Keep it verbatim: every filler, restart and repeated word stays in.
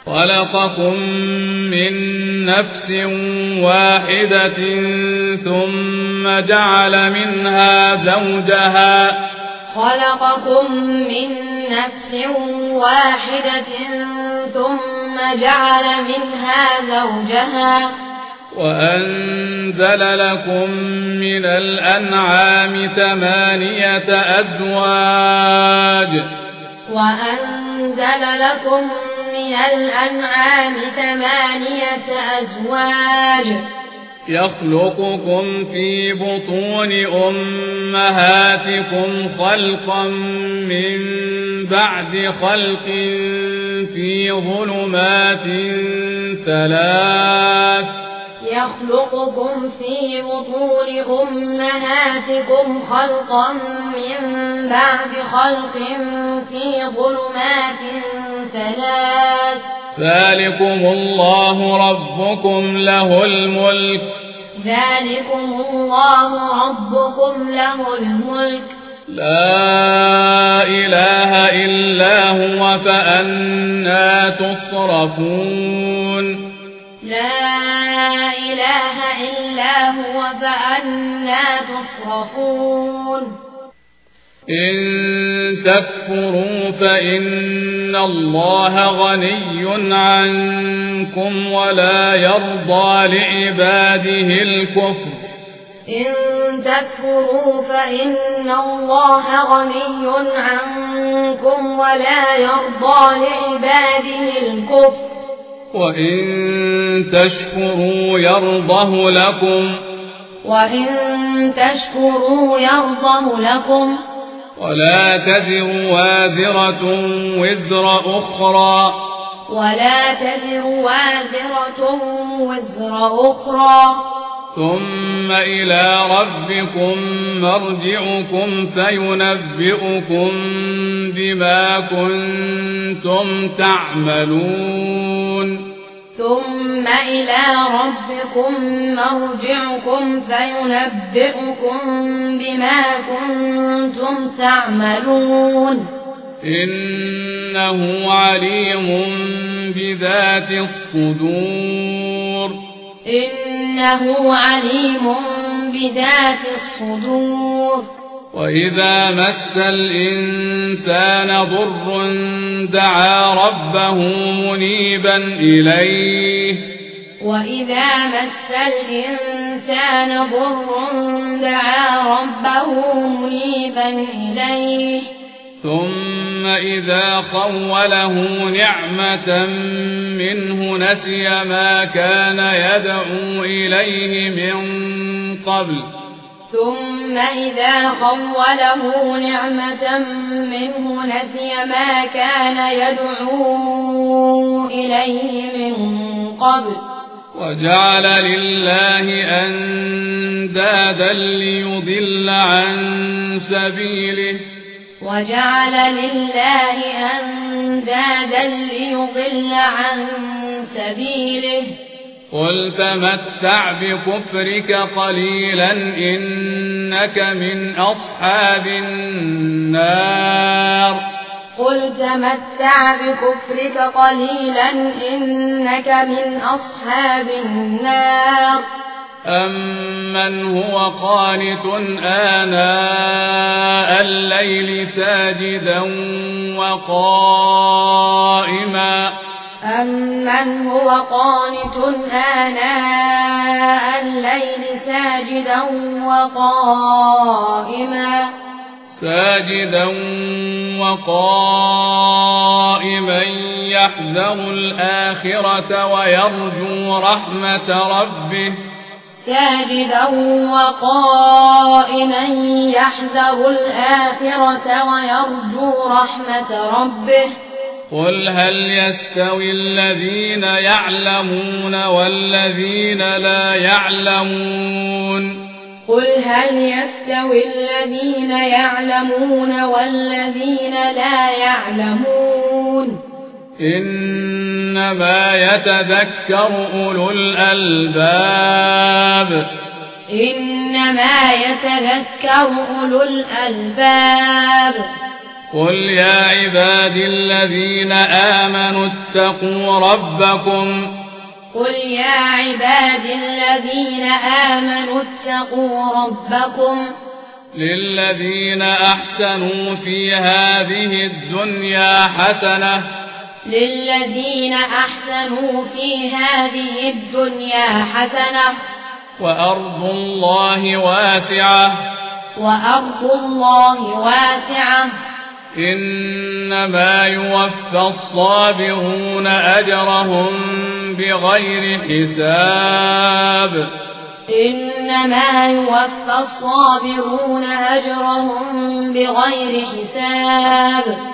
خلقكم من نفس واحدة ثم جعل منها زوجها خلقكم من نفس واحدة ثم جعل منها زوجها وأنزل لكم من الأنعام ثمانية أزواج وأنزل لكم من الأنعام ثمانية أزواج يخلقكم في بطون أمهاتكم خلقا من بعد خلق في ظلمات ثلاث يخلقكم في بطون أمهاتكم خلقا من بعد خلق في ظلمات ثلاث ذلكم الله ربكم له الملك ذلكم الله ربكم له الملك لا إله إلا هو فأنى تصرفون لا إله إلا هو فأنى تصرفون إن تكفروا فإن الله غني عنكم ولا يرضى لعباده الكفر إن تكفروا فإن الله غني عنكم ولا يرضى لعباده الكفر وإن تشكروا يرضه لكم وإن تشكروا يرضه لكم ولا تزر وازرة وزر أخرى ولا تزر وازرة وزر أخرى ثم إلى ربكم مرجعكم فينبئكم بما كنتم تعملون ثم إلى ربكم مرجعكم فينبئكم بما كنتم تعملون إنه عليم بذات الصدور إنه عليم بذات الصدور وإذا مس الإنسان ضر دعا ربه منيبا إليه وإذا مس الإنسان ضر دعا ربه منيبا إليه ثم إذا خوله نعمة منه نسي ما كان يدعو إليه من قبل ثم إذا خوله نعمة منه نسي ما كان يدعو إليه من قبل وجعل لله أندادا ليضل عن سبيله وجعل لله أندادا ليضل عن سبيله قل تمتع بكفرك قليلا إنك من أصحاب النار قل تمتع بكفرك قليلا إنك من أصحاب النار أمن هو قانت آناء الليل ساجدا وقائما أمن هو قانت آناء الليل ساجدا وقائما ساجدا وقائما يحذر الآخرة ويرجو رحمة ربه ساجدا وقائما يحذر الآخرة ويرجو رحمة ربه قل هل يستوي الذين يعلمون والذين لا يعلمون قل هل يستوي الذين يعلمون والذين لا يعلمون إنما يتذكر أولو الألباب إنما يتذكر أولو الألباب قل يا عبادي الذين آمنوا اتقوا ربكم قل يا عبادي الذين آمنوا اتقوا ربكم للذين أحسنوا في هذه الدنيا حسنة للذين أحسنوا في هذه الدنيا حسنة وأرض الله واسعة وأرض الله واسعة إنما يوفى الصابرون أجرهم بغير حساب إنما يوفى الصابرون أجرهم بغير حساب